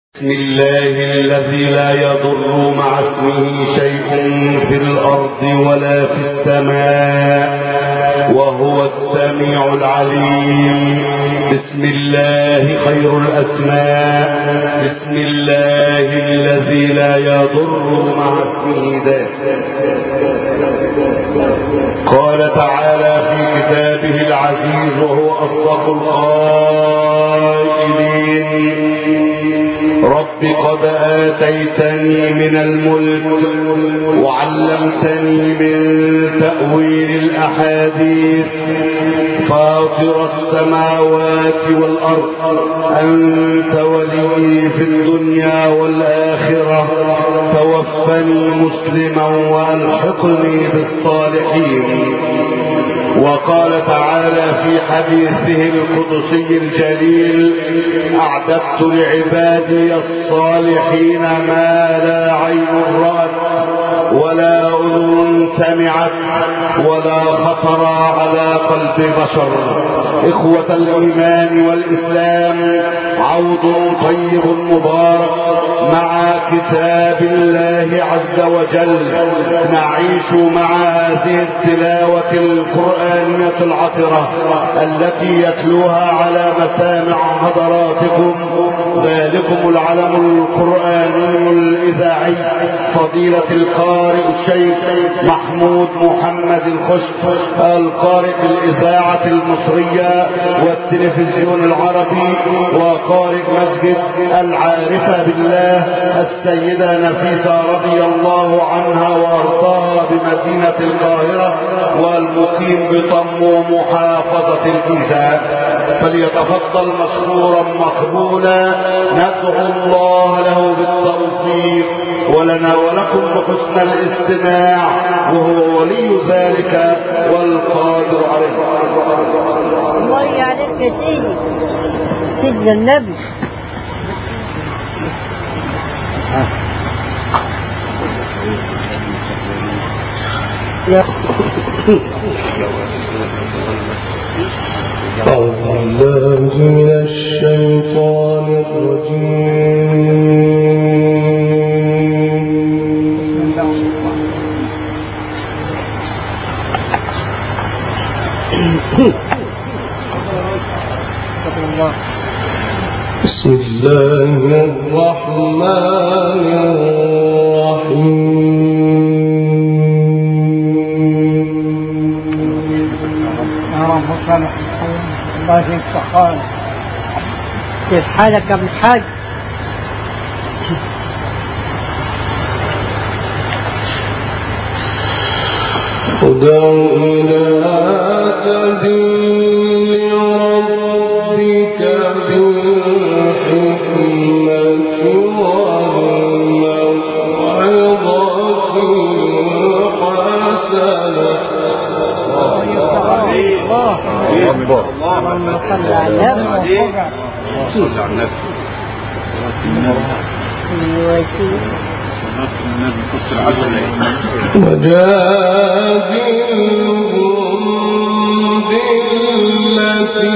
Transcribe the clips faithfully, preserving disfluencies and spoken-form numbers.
بسم الله الذي لا يضر مع اسمه شيء في الأرض ولا في السماء وهو السميع العليم. بسم الله خير الأسماء. بسم الله الذي لا يضر مع اسمه ذاك. قال تعالى في كتابه العزيز وهو أصدق القائلين: رب قد آتيتني من الملك وعلمتني من تأويل الأحاديث فاطر السماوات والأرض أنت ولي في الدنيا والآخرة توفني مسلما وألحقني بالصالحين. وقال تعالى في حديثه القدسي الجليل: أعددت لعبادي الصالحين ما لا عين رأت ولا أذن سمعت ولا خطر على قلب بشر. إخوة الإيمان والإسلام، عود طيب مبارك مع كتاب الله عز وجل. نعيش مع هذه التلاوة القرآنية العطرة التي يتلوها على مسامع حضراتكم ذلكم العلم القرآني الإذاعي فضيلة القارئ الشيخ محمود محمد الخشب، القارئ بالإذاعة المصرية والتلفزيون العربي، وقارئ مسجد العارفة بالله السيدة نفيسة رضي الله عنها وأرضاها بمدينة القاهرة، والمقيم بطم محافظة الجيزة. فليتفضل مشكورا مقبولا. ندعو الله له بالتوفيق ولنا ولكم بحسن الاستماع، وهو ولي ذلك والقادر عليه. الله عليك يا سيدي سيدنا النبي. أعوذ بالله من الشيطان الرجيم. بسم الله الرحمن الرحيم. الله يفتح حالك. كيف حالك يا ابن الحاج؟ ادع إلى سبيل ربك بالحكمة والموعظة الحسنة. اللهم صل على النبي. صل على النبي. وجادلهم بالتي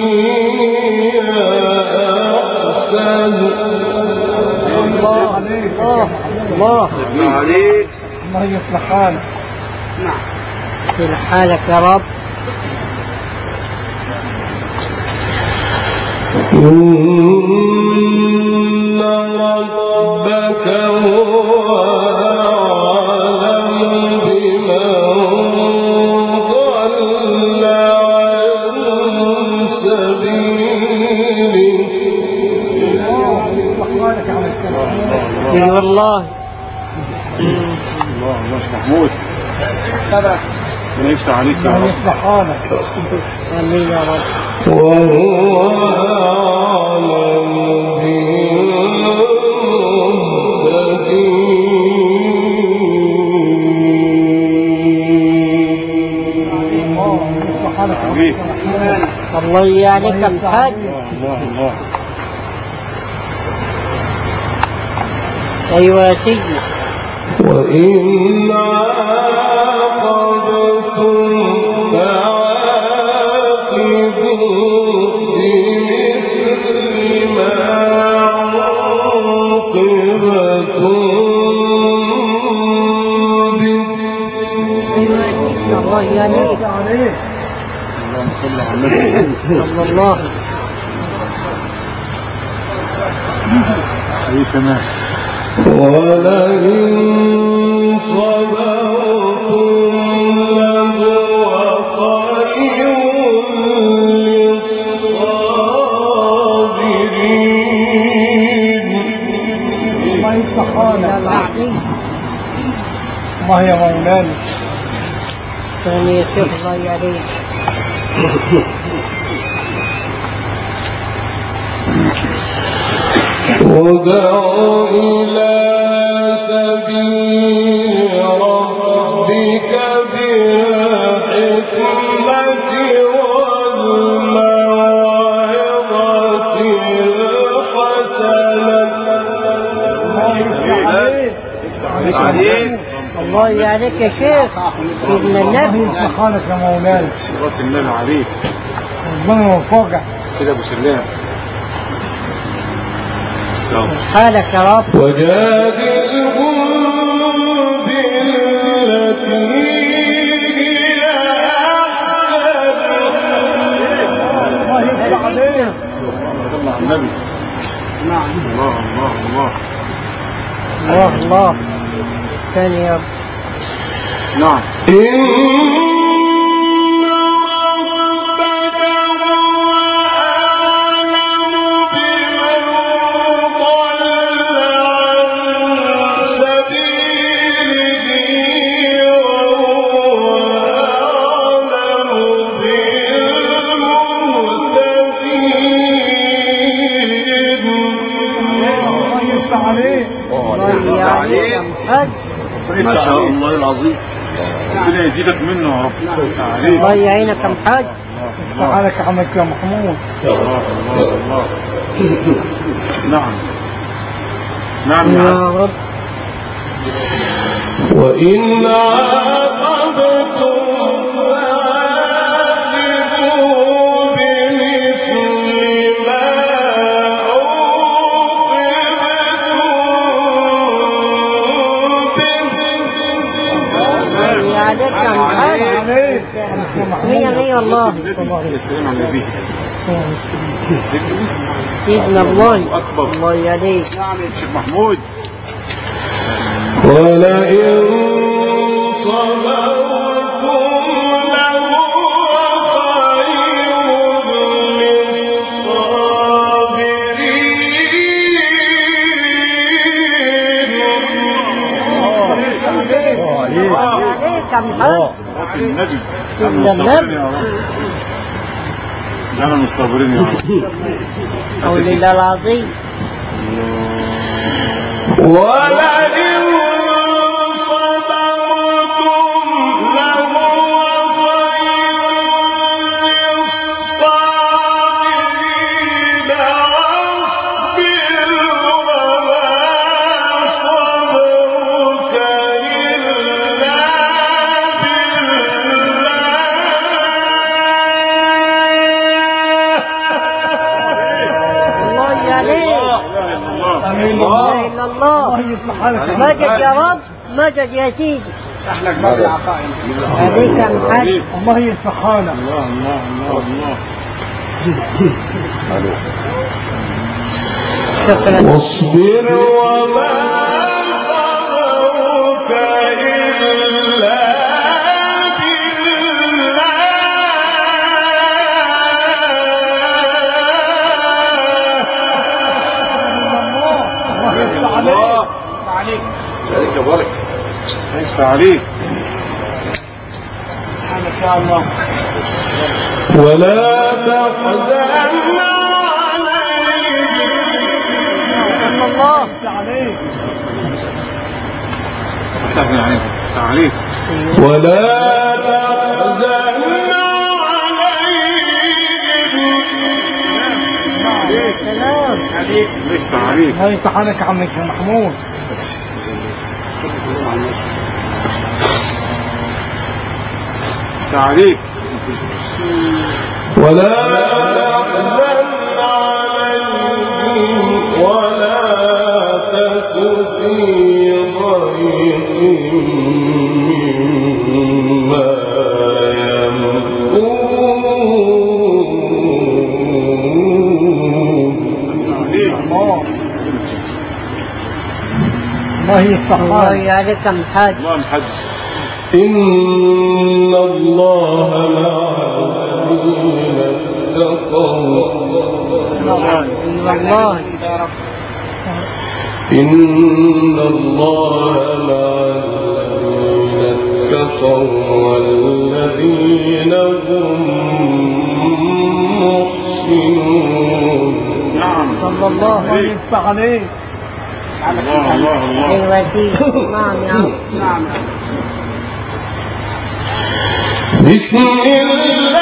أحسن. الله عليك الله عليك. الله يصلح حالك. نعم يصلح حالك يا رب. إن ربك هو أعلم بمن ضل عن سبيله. اي والله. الله الله محمود سبع من يفتح عليك يا رب. يصلح حالك. امين يا رب. وهو أعلم بالمهتدين. الله يعليك يا الحاج. الله الله. ايوه يا سيدي. وإن عاقبتم فعاقبوا بمثل ما يليك اللهم صل على النبي صلى الله. ايه كمان ولئن صبرتم لهو خير للصابرين. ما يستحانا العظيم. ما هي مولانا ثاني شيخ الله يعين. ودع إلى سبيل ربك بالحكمة والموعظة الحسنة. الله يعليك يا شيخ سيدنا النبي. سبحانك يا مولانا صلاة النبي عليك ربنا يوفقك كده ابو سلام. حالك يا رب. وجادلهم بالتي هي أحسن. الله يفتح عليك صلى على النبي. نعم الله الله الله الله الله ثاني يا رب. نعم ما شاء الله العظيم. ربنا يزيدك منه يا رب. الله يعينك يا محاج. تعالك عمك يا محمود. الله الله الله. نعم نعم يا رب. وإن عاقبتم فعاقبوا بمثل ما مية مية والله. السلام على النبي سيدنا الله الله يعليك. نعم يا شيخ محمود. ولئن صبرتم لهو خير للصابرين. عليك يا محمد. النبي سيدنا النبي. أنا من الصابرين يا رب. قول الله العظيم. ولئن صبرتم لهو خير للصابرين. واصبر وما صبرك إلا الله إلا الله. مجد يا رب مجد يا سيدي. أحلك بعد العقائد. عليك يا محمد. الله يصلح حالك. الله الله الله الله. شكرا. واصبر وما صبرك إلا الله عليك ذلك بارك كيف عليك ما شاء الله. ولا تحزن عليهم. الله عليك تحزن عليك عليك. ولا تحزن عليهم. سلام عليك ليش عليك. هاي امتحانك عمك يا محمود. عليك. ولا تحزن عليهم ولا تك في ضيق مما الله يفتح الله عليك يا محاج. الله محدث. إن الله مع الذين اتقوا والله إن الله مع الذين اتقوا والذين هم محسنون. نعم. صلى الله عليه وسلم. الله الله الله. الوكيل. نعم نعم نعم. بسم الله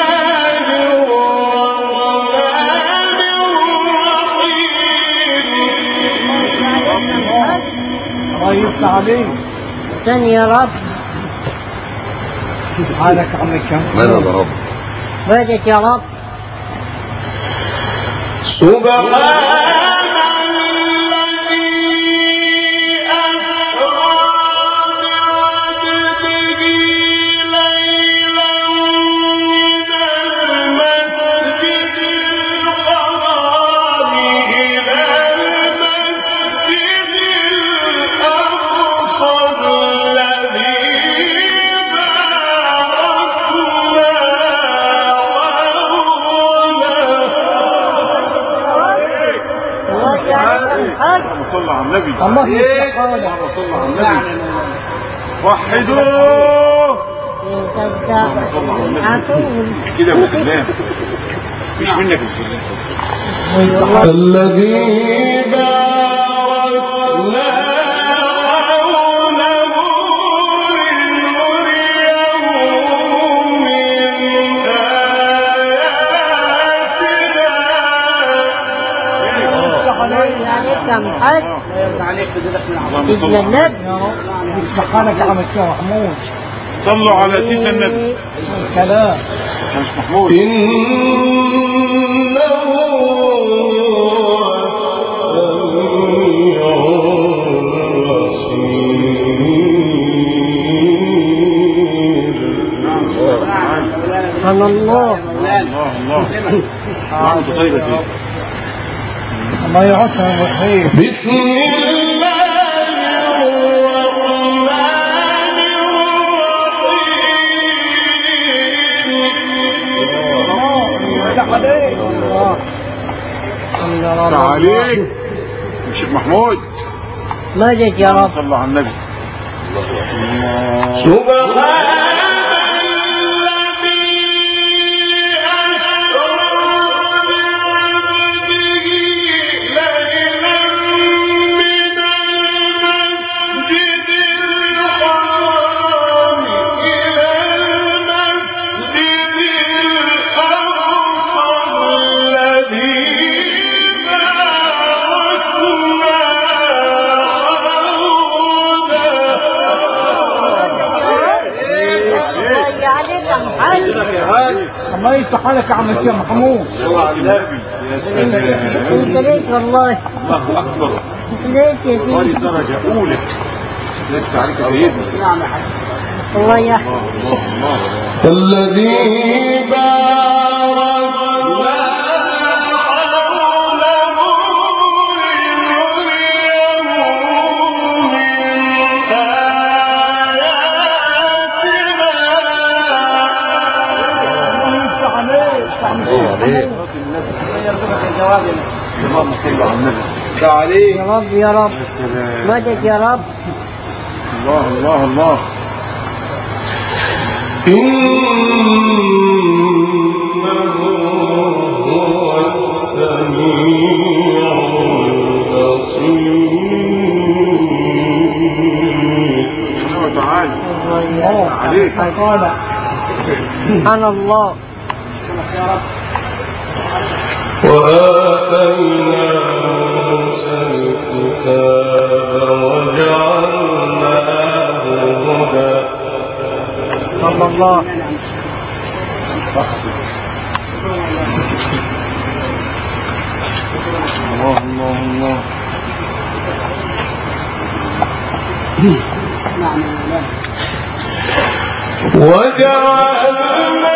الله يفتح عليك. ثاني يا رب. حالك عمك ماذا يا رب؟ وادك يا رب. سبحان صلى على النبي. الله يفتح اللهم صل على النبي. وحدوه. صلى على النبي. كده ابو سلام. مش منك ابو سلام. الذي باركنا حوله لنريه من آياتنا. عليك يا محاج. عليك سيدنا النبي. سبحانك يا عمك يا محمود. صلوا على سيدنا النبي. سلام. مش محمود. إنه السميع البصير. سبحان الله. الله الله. عنده خير يا سيدي. الله يعطينا الخير. بسم الله الرحمن الرحيم. تعاليك الشيخ محمود. ماجد يا رب. صلى على النبي. سبحان الله يفتح عليك يا عمك يا محمود. صلى على النبي. يا سلام. انت ليك والله. الله اكبر. ليك يا سيدي. درجه اولى. لفت عليك يا سيدنا. نعم يا حبيبي. الله يحفظك. الله الله. الذي باركنا اللهم صل على النبي. تعالي يا رب يا رب. مدد يا رب. الله الله الله. إنه هو السميع البصير. تعالى عليك. سبحان الله. وآتينا موسى الكتاب وجعلناه هدى. صلى الله. الله الله الله. وجعلنا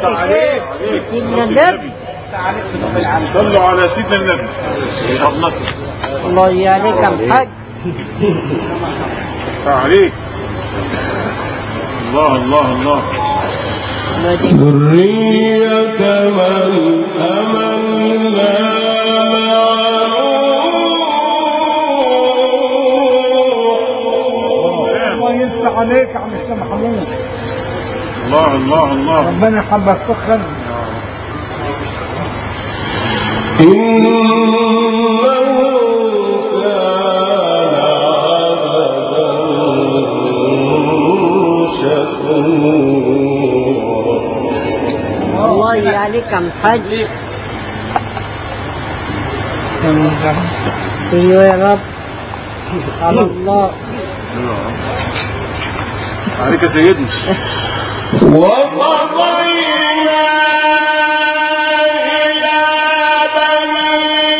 عليك سيدنا النبي. صلوا على سيدنا النبي. طب نصر الله يعليك يا الحاج. عليك. الله الله الله. ذرية من أمنا الله يفتح عليك يا عم الشيخ محمود. الله الله الله. ربنا يحبك فخر. الله يعليك يا الحاج. ايوه يا رب. على الله عليك يا سيدنا. وقضينا إلى بني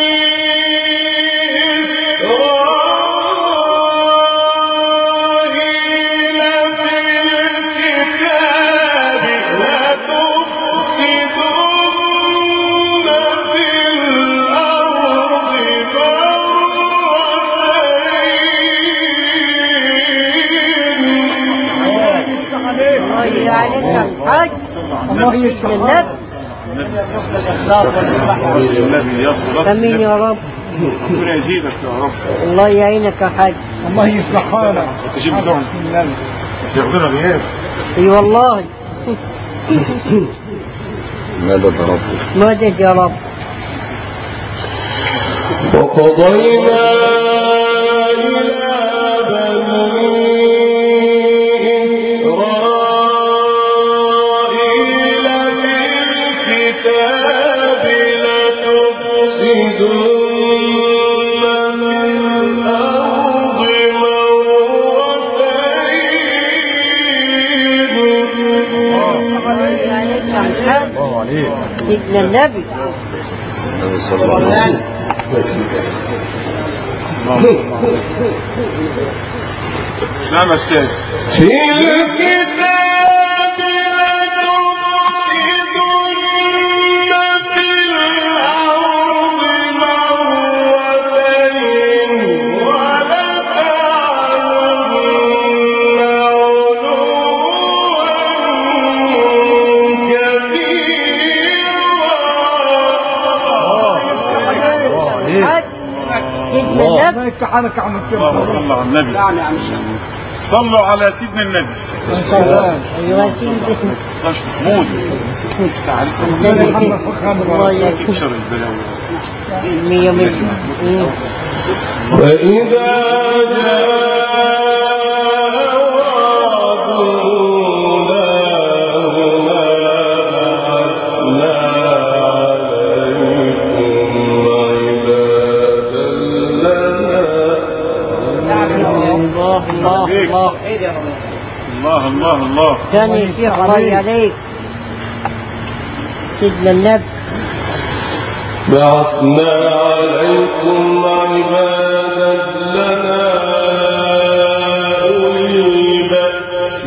إسرائيل في الكتاب لتفسدن في الأرض مرتين. الله يعليك يا الحاج. الله يسلم النبي يا صلاة امين يا رب. ربنا يزيدك يا رب. الله يعينك يا حاج. الله يصلح حالك. التجيب بتوعهم ياخدونا غياب. اي والله. مدد يا رب. مدد يا رب. وقضينا إلى بني إسرائيل في الكتاب لتفسدن في الأرض مرتين. سيدنا النبي. صلى الله عليه وسلم. نعم أستاذ. في الكتاب لتفسدن في الأرض مرتين ولتعلن علوا كبيرا. سيدنا الله النبي. يفتح عليك يا عم الشيخ. اللهم صل على النبي. صلوا على سيدنا النبي. ايوه سيدنا. طاش محمود. ربنا يحبك فخر. الله يعينك. تكسر البلاوي. مية مية. وإذا جاء وعد أولاهما بعثنا عليكم عبادا لنا. الله الله الله. الله الله الله. ثاني شيخ الله عليك. سيدنا النبي. بعثنا عليكم عبادا لنا أولي بأس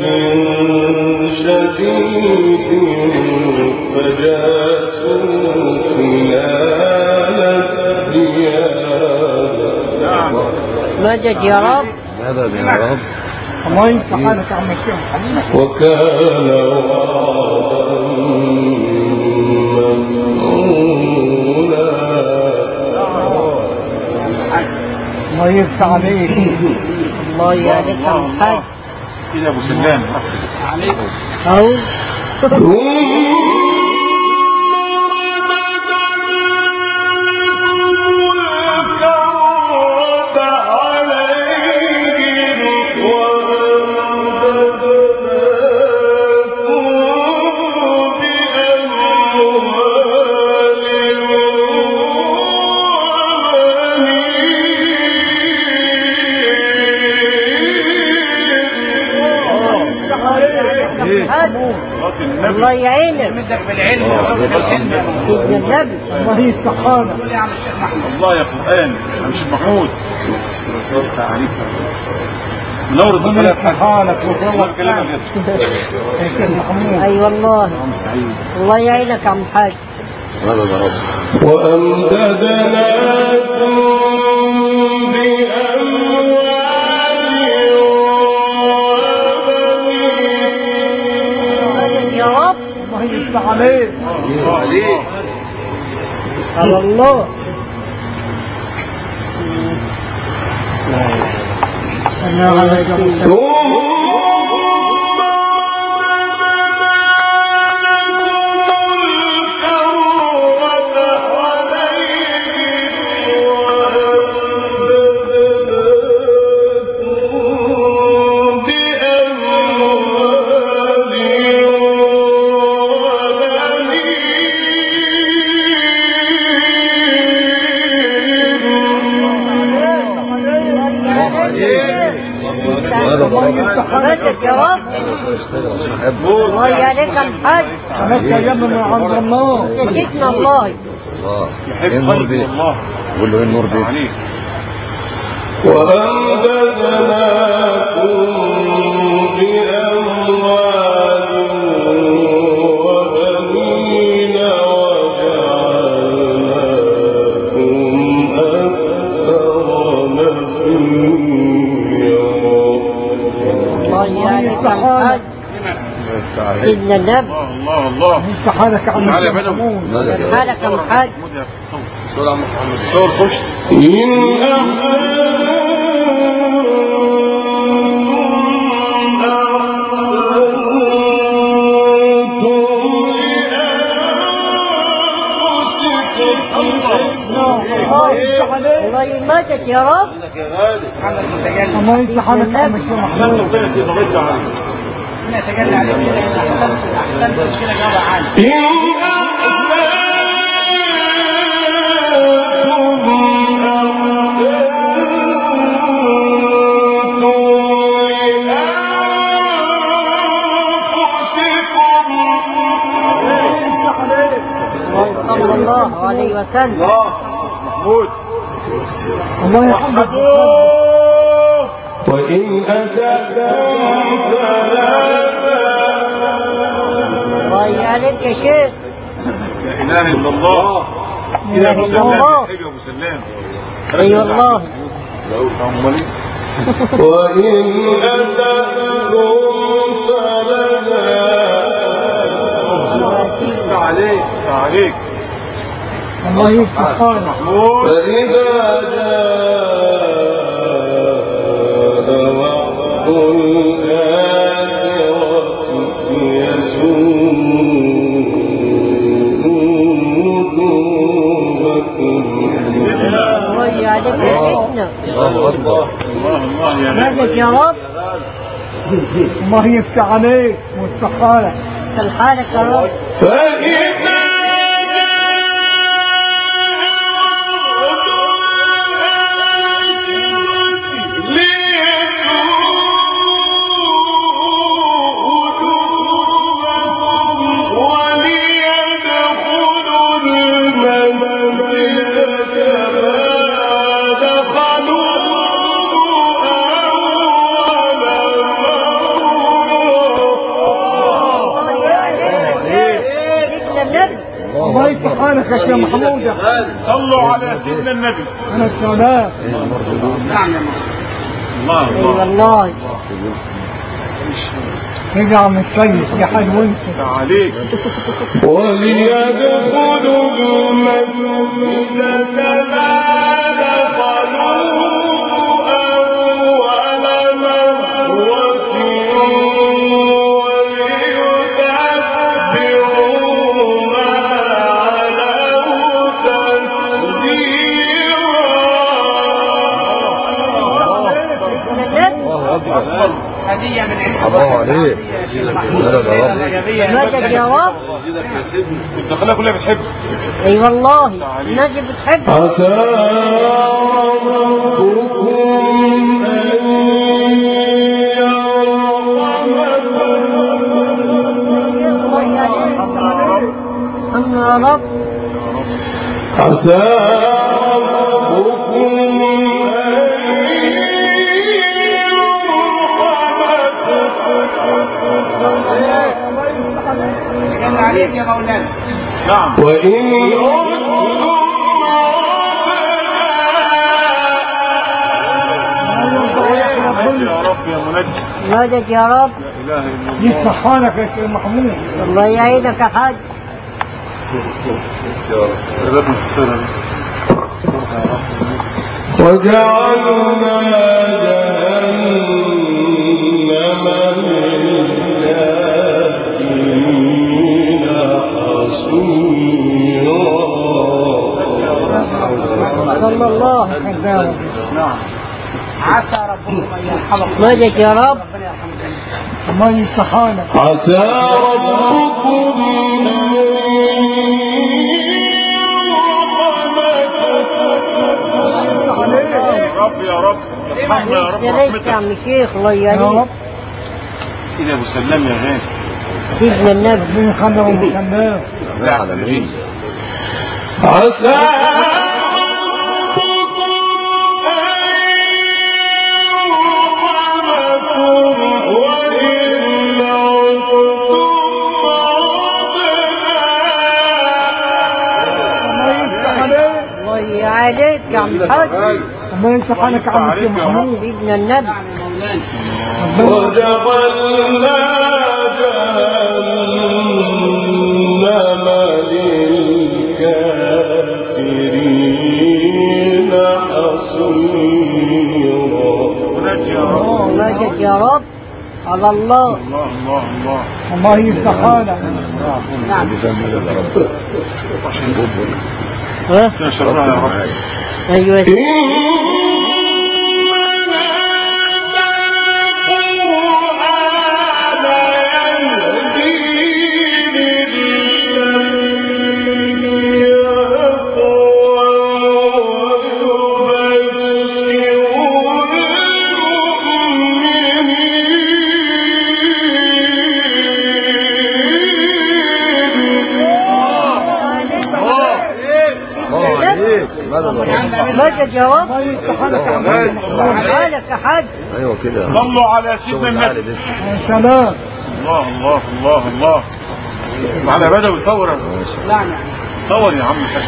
شديد فجاسوا خلال الديار. مدد يا رب. مدد يا رب. الله يفتح عليك يا عم الشيخ محمود. وكان وعدا مفعولا. الله يفتح عليك. الله يعليك يا الحاج. كده ابو سلام. أو الله يعينك. سيدنا النبي. الله يفتح حالك. الله يا قرآن. مش محمود. منور الدخلات حالك وكلام كلام اي والله الله يعينك يا عم حاج. وأمددناكم بأموال وبنين يا رب الله يفتح عليك على الله. أنا على ثم بس يا رب الله يعينك يا عم حاج. خمس ايام من عند الله نسيتنا الله. يحب النور دي قول له ايه النور دي وأمددناكم بأموال وبنين وجعلناكم أكثر نفيرا. الله يعينك يا عم حاج. سيدنا النبي الله الله يفتح حالك يا عم تعالى يا بدوي حالك يا عم حاج. صور عم محمد صور خش إن أحسنتم الله يماتك يا رب. الله يفتح حالك يا عم الشيخ احسنت ربنا يا سيدي الله يفتح عليك نتجلى عليك كده احسنت احسنت كده جواب عالي. صلى الله عليه وسلم. محمود الله يحفظك. وإن أسأتم ثلاثة الله يعينك يا شيخ. لا اله الا الله لا يا إله ابو إلا سلام الله. يا ابو سلام اي والله. وإن أسأتم فلنا عليك عليك الله يفتح حالك. محمود فإذا جاء وعد الآخرة يسوء وجوهكم. الله يعينك يا سيدنا. الله الله الله يا ماتك يا رب. الله يفتح عليك ويفتح حالك. يفتح حالك يا رب. فإذا الله يفتح حالك يا شيخ محمود. صلوا على سيدنا النبي انا السلام. نعم يا الله اي الله والله. رجع من السيد يا حاج وانت عليك وليدخلوا المسجد كما دخلوه أول مرة وليتبروا ما علوا تتبيرا. الله اكبر هدية من عيسى. الله عليك ماتك يا رب. الدخلة كلها بتحب اي والله الناس بتحب. عسى ربكم أن يرحمكم. يا رب. عسى ربكم أن يرحمكم عليك يا مولانا. نعم. وإن منجي يا رب يا منجي. مدد يا رب. لا اله الا الله. يفتح لك يا شيخ محمود. الله يعينك يا حاج. لازم تحسنها بس. وجعلنا جهنم للكافرين حصيرا. صلى الله. نعم. عسى ربكم ان يرحمكم. مدد يا رب. ربنا يرحمك. ما يفتح لك. عسى ربكم رب يا رب ارحمنا يا رب يا رحمتك. عم الشيخ الله يا يعينك. رب. كده ابو سلام يا غالي. سيدنا النبي. ربنا يخليه ويخليه. على مين؟ عسى الله يعينك يا عم الحاج. ما يفتح لك يا عم الشيخ محمود. سيدنا النبي. وجعلنا جهنم للكافرين حصيرا. منجي يا رب. مدد يا رب. على الله. الله الله الله. الله يفتح لك. نعم. ها؟ شرفنا يا رب. ايوه يا سيدي. مدد يا رب. ما يفتح لك يا عم مالك يا حاج. ايوه كده. صلوا على سيدنا النبي. يا سلام. الله الله الله الله. على بدوي صور. نعم. صور يا عم الحاج.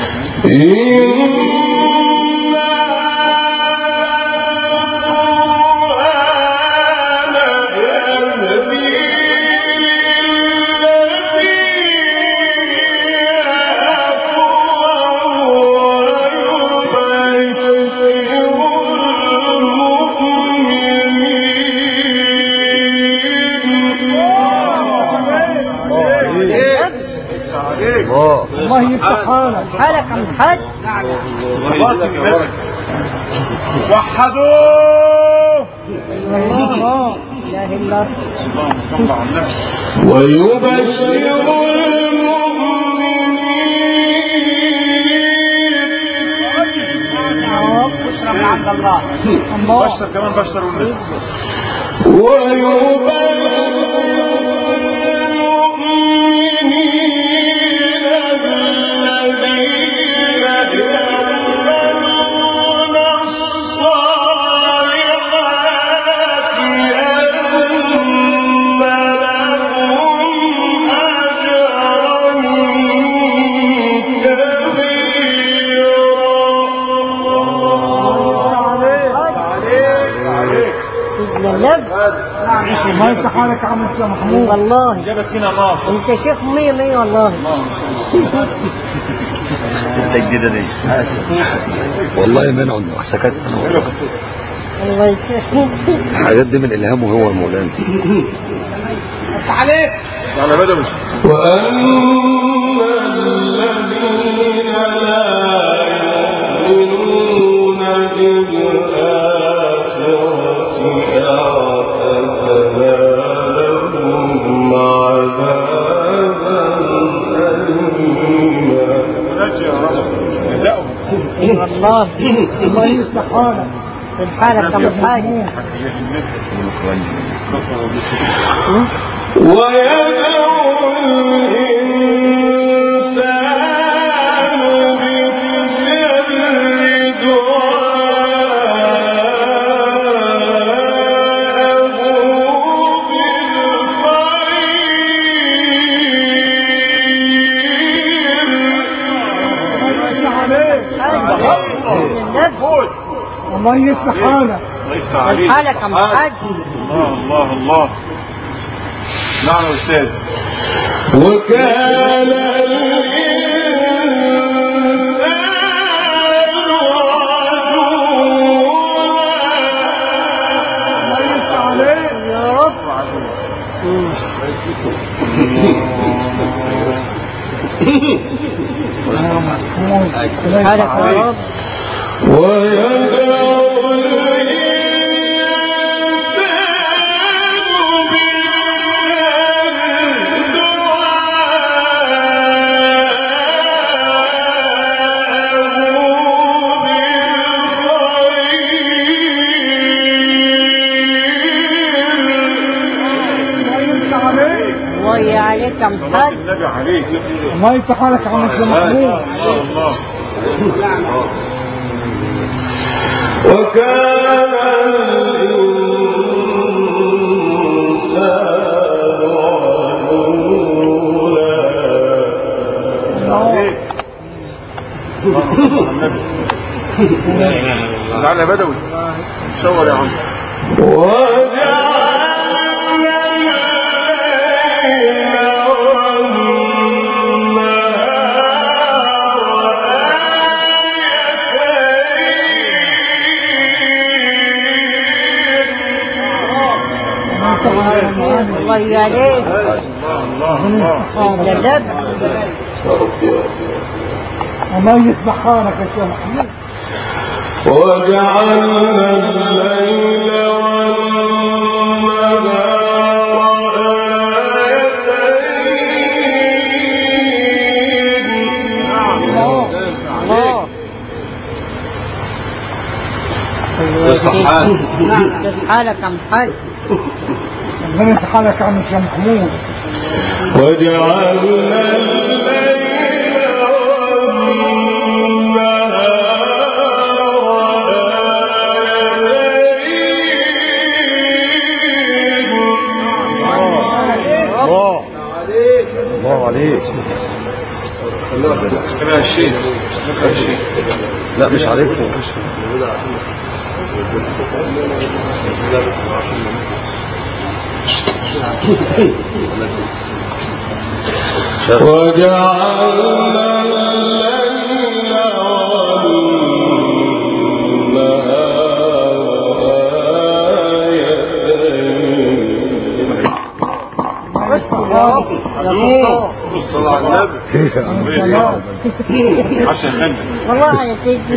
الله يفتح لك. حالك عم الحاج. صلاتك يا نبي. وحدوه. الله. لا اله الا الله. اللهم صل على النبي. ويبشر المؤمنين بشرى من عند الله. الله. بشر كمان بشر والنبي. ما يفتح لك يا عم الشيخ محمود. والله جابت لنا ناصر. انت شيخ مية مية والله. التجديدة دي والله منعوا سكت. الله يسلمك. الحاجات دي من الهامه هو المولانا. عليك. على بدوي. وأن الذين لا يؤمنون بالآخرة أعتدنا لهم عذابا أليما. منجي يا رب. جزاؤهم. والله. الله يفتح لك. في الحالة كم حاجة. ويدعو الإنسان بالشر دعاءه بالخير الله يصلح حالك. الله يفتح عليك. حالك يا محاج. الله الله الله. نعم يا استاذ. وكان الإنسان يا رب. حالك يا رب. ويدعو الله عليك يا محاج. النبي عليك. الله يفتح حالك يا عم محمود. الله. وكان الإنسان عجولا. تعال يا بدوي. شاور يا عم. وجعلنا الليل الله عليك. الله لدب. الله يصلح حالك يا شيخ محمود. وجعلنا الليل والنهار الله. يصلح حالك. يصلح حالك يا محاج. الله يصلح حالك يا عم محمود. وجعلنا الليل الله عليك. اشتغل الشيخ. اشتغل الشيخ. لا مش عليكم. وجعلنا الليل والنهار الصلاة على النبي. عشان خندق. والله يا سيدي.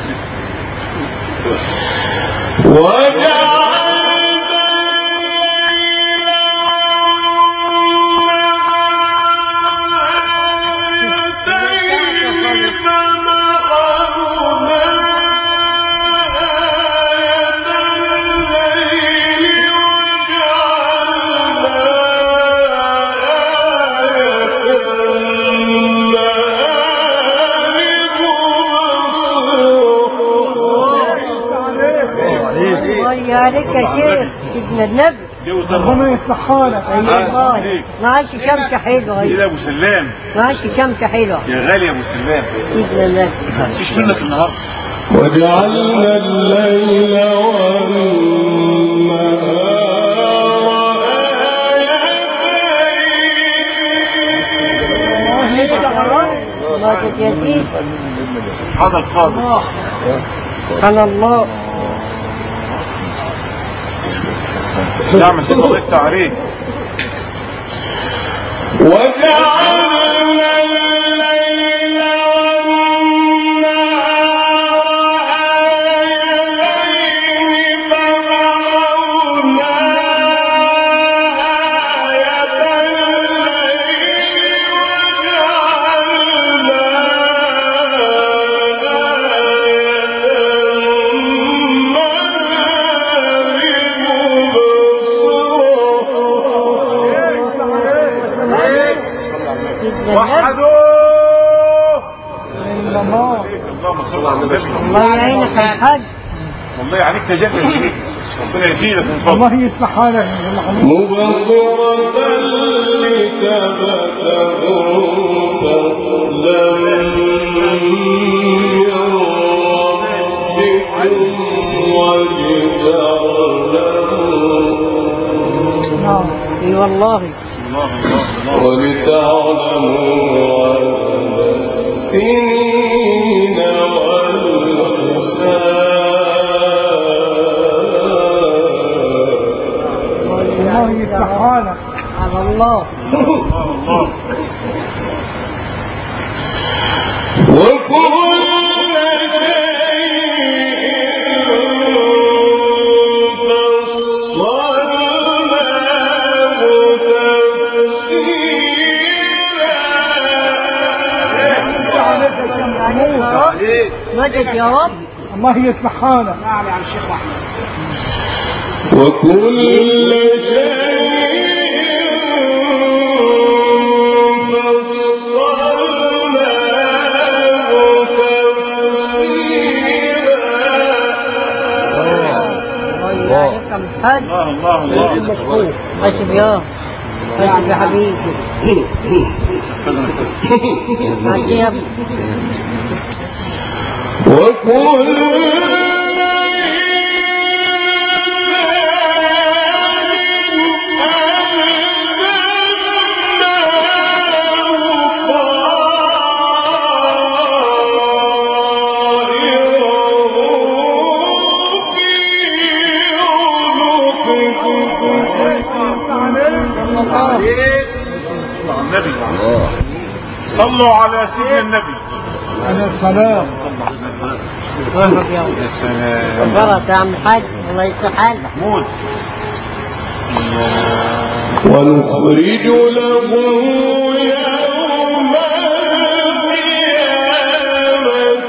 وجعلنا عليك يا شيخ سيدنا النبي. ربنا يصلح حالك. والله ما عادش شمسة حلوة. ايه ده ابو سلام. ما عادش شمسة حلوة يا غالي يا ابو سلام. سيدنا النبي. مفيش منك النهارده. وجعلنا الليل والنهار صلاة يا سيدي. هذا القاضي. سبحان الله. نعم سيدي الله يفتح عليك. وجعلنا الليل والنهار آيتين فمحونا آية الليل وجعلنا وحدوه. الله. اللهم صل على النبي. الله يعينك يا حاج. والله عليك تجلى سيدي. ربنا يزيدك من فضله. الله يصلح حالك يا محمود. مبصرة لتبتغوا فضلا من ربكم اي والله. الله الله الله. ولتعلموا عدد السنين والحساب. الله يفتح حالك. على الله. الله. وكل مدد يا رب. الله يفتح حالك. نعم يا الشيخ محمد. وكل شيء الله الله الله. مشكور. اسف يا اسف يا حبيبي. معك يا ابني. وكل النبي. صلوا على سيدنا النبي. السلام. يا سلام. فرط يا عم الحاج. الله يصلح حالك. محمود. ونخرج له يوم القيامة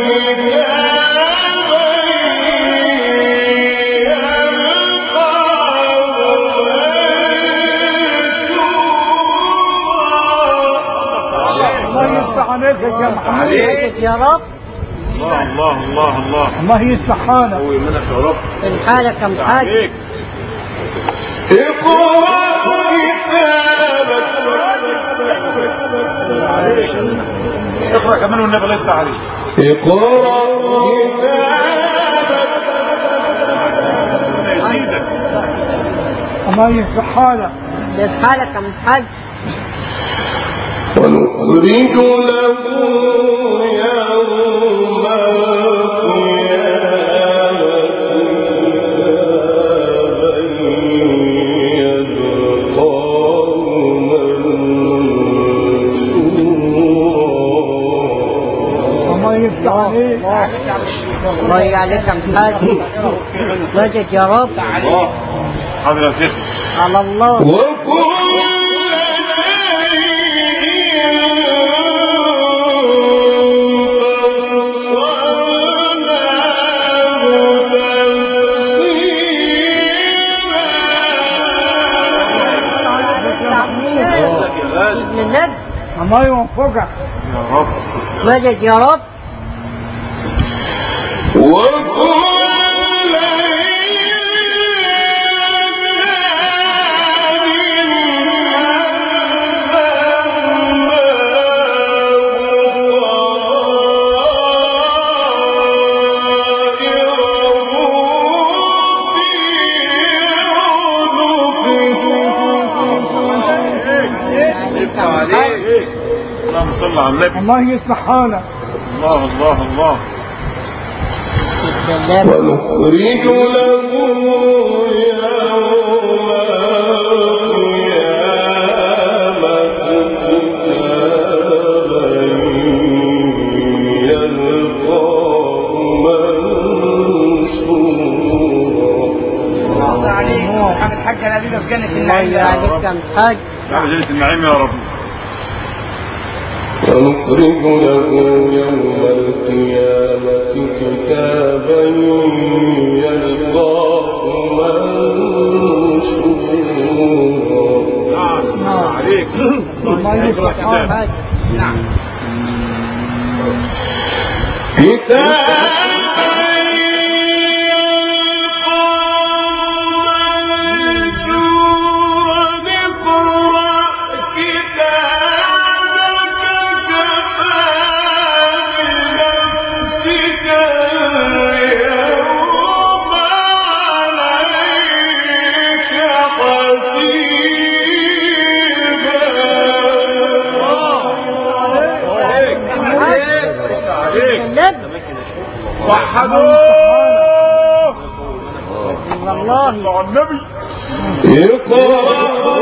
كتابا الله يفتح عليك يا محمود. عليك يا رب. الله الله الله الله. الله يفتح حالك. منك يا رب. من حالك يا محاج. عليك. اقرأ كتابك. اقرأ كمان والنبي الله يفتح عليك. اقرأ كتابك. يزيدك. الله يفتح حالك. من حالك يا محاج. ونخرج له يوم الله يعليك يا محاج. مجد يا رب. حاضر يا شيخ. على الله. وكل ابن النبي. الله يوفقك. يا رب. مجد يا رب. وكل اللهم صل على النبي. الله يصلح حالك. الله الله الله. ونخرج له يوم القيامة كتابا يلقاه منشورا. الله عليك. محمد الحاج نبينا في جنة الله النعيم. يعليك يا محاج. على جنة النعيم يا رب. ونخرج له يوم القيامة كتابا يلقاه منشورا. نعم عليك. الله يصلح حالك. نعم. كتابا يوم عليك حسيبا. صلوا على النبي. اقرأ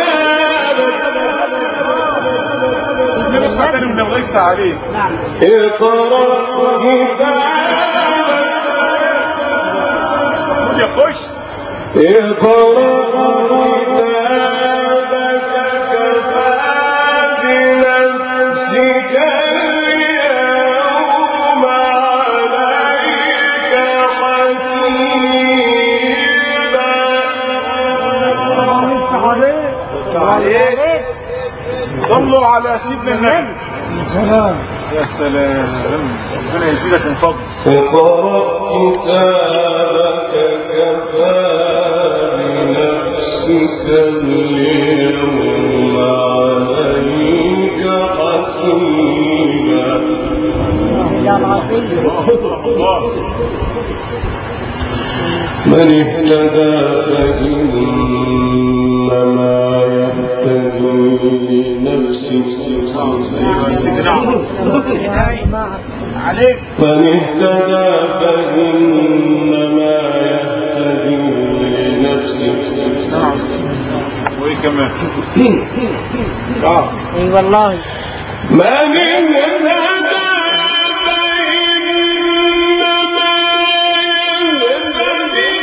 نبقى تاني من الغيث عليه. اقرأ كتابك يخش اقرأ كتابك كفى بنفسك اليوم عليك حسيبا. صلوا على سيدنا النبي. سلام. يا سلام ربنا يزيدك من فضل. اقرأ كتابك كفى بنفسك اليوم عليك حسيبا. من اهتدى فإنما يهتدي لنفسه من اهتدى فإنما يهتدي لنفسه. وايه كمان؟ اي والله. من اهتدى فإنما يهتدي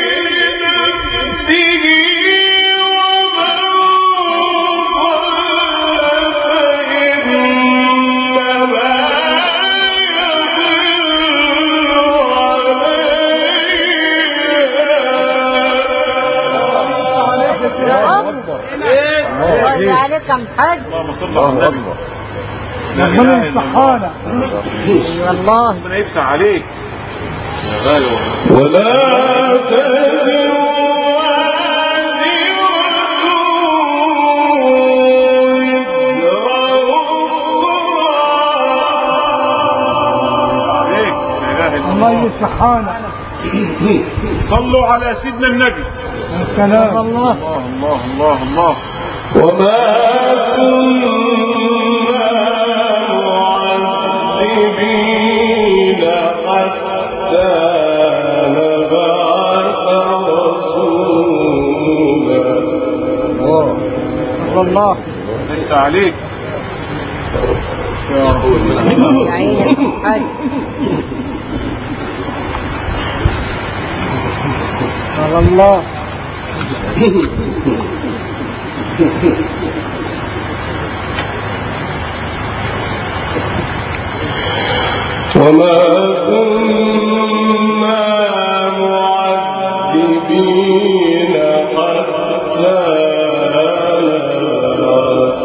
لنفسه ومن ضل فإنما الله عليك يا محمد. اللهم صل على النبي. ربنا يفتحها والله ربنا يفتح عليك يا غالي. ولا تزر وازرة وزر عليك لا اله الا الله الله. يفتحها. صلوا على سيدنا النبي. السلام. الله الله الله الله الله. وما كنا معذبين حتى نبعث رسولا. الله يفتح عليك يا رب. يا عيني يا محمد. الله وما كنا معذبين حتى نبعث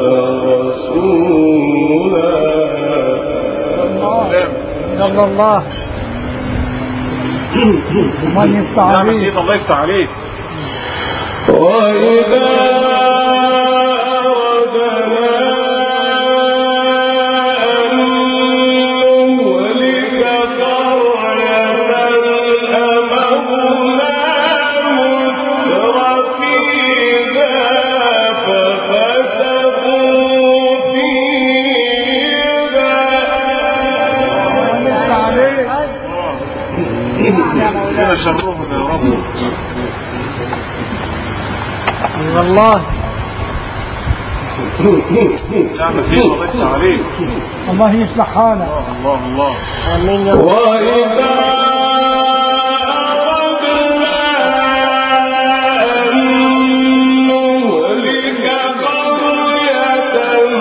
رسولا. صلى الله. الله يفتح نعم عليك. سيدنا الله يفتح عليك. وإذا أردنا أن نهلك قرية أمرنا متر فيها ففسقوا فيها. كده شرهم يا رب. والله نعم سيدنا الله يفتح عليك. الله يصلح حالك. الله الله. امين يا رب. وإذا أردنا أن نهلك قرية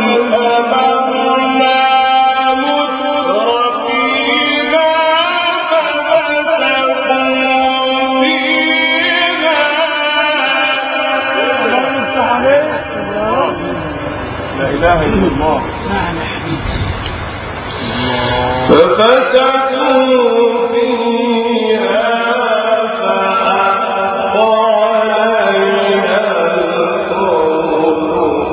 أمرنا متر فيها ففسقوا فيها. لا اله الا الله. ففسقوا فيها فحق عليها القول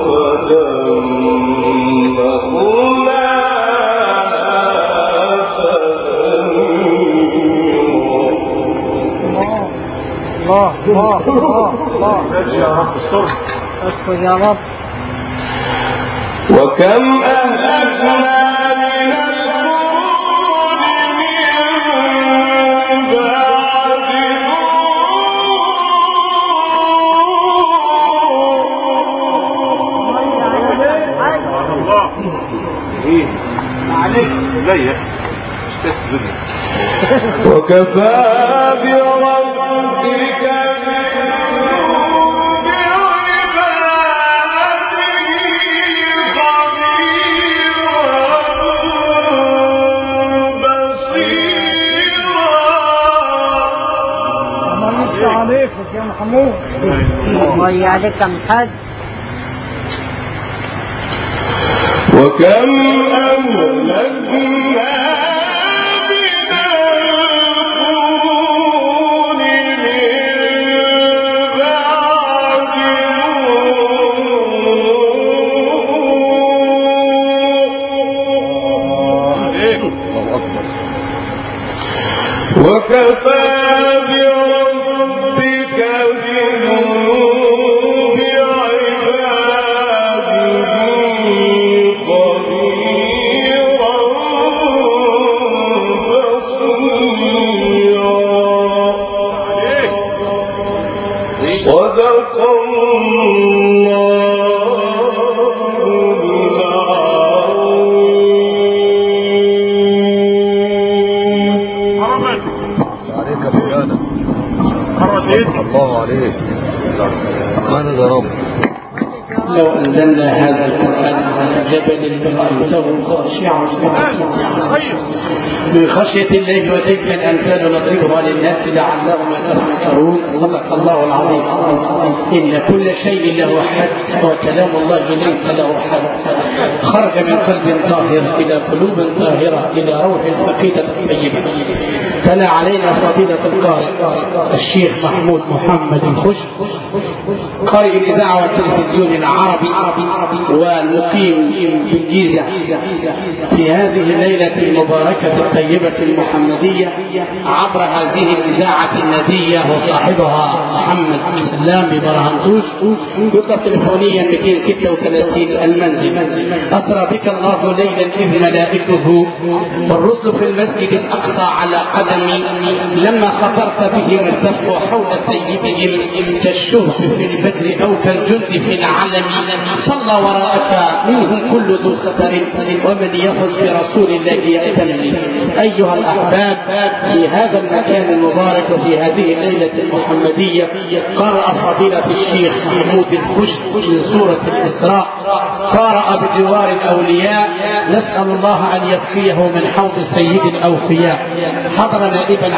فدمرناها تدميرا. الله الله الله الله. نرجع يا رب استرها. اشكر يا رب. وكم أهلكنا من القرون من بعد نوح مين؟ معلش لا يا اخي مش تاسك دنيا. وكفى بربك بذنوب عباده خبيرا بصيرا. الله يفتح عليك يا محمود. الله يعليك يا محمد. وكم أهلكنا من القرون من بعد نوح وكفى بربك بذنوب صدق الله عليك. سبحان يا رب. لو أنزلنا هذا القرآن على جبل لرأيته خاشعا من خشية الله وتلك الأمثال نضربها للناس لعلهم يتفكرون. صدق الله العظيم. إن كل شيء له حد وكلام الله ليس له حد. خرج من قلب طاهر إلى قلوب طاهرة إلى روح الفقيدة الطيبة. تلا علينا فضيلة القارئ الشيخ محمود محمد الخش قارئ الإذاعة والتلفزيون العربي والمقيم بالجيزة في هذه الليلة المباركة الطيبة المحمدية عبر هذه الإذاعة الندية وصاحبها محمد سلام ببرهنتوش. يطلب تلفونيا مئتين وستة وثلاثين المنزل. أسرى بك الله ليلا إذ ملائكه والرسل في المسجد الأقصى على قدمي لما خطرت بهم التفوا حول سيدهم كالشرف في البدر أو كالجند في العلم. صلى وراءك منهم كل ذو خطر ومن يفز برسول الله يأتمني. أيها الأحباب في هذا المكان المبارك وفي هذه الليلة المحمدية قرأ فضيلة الشيخ محمود الخش من سورة الإسراء. قرأ بدوار الأولياء. نسأل الله أن يسقيه من حوض سيد الأوفياء. حضر نائبا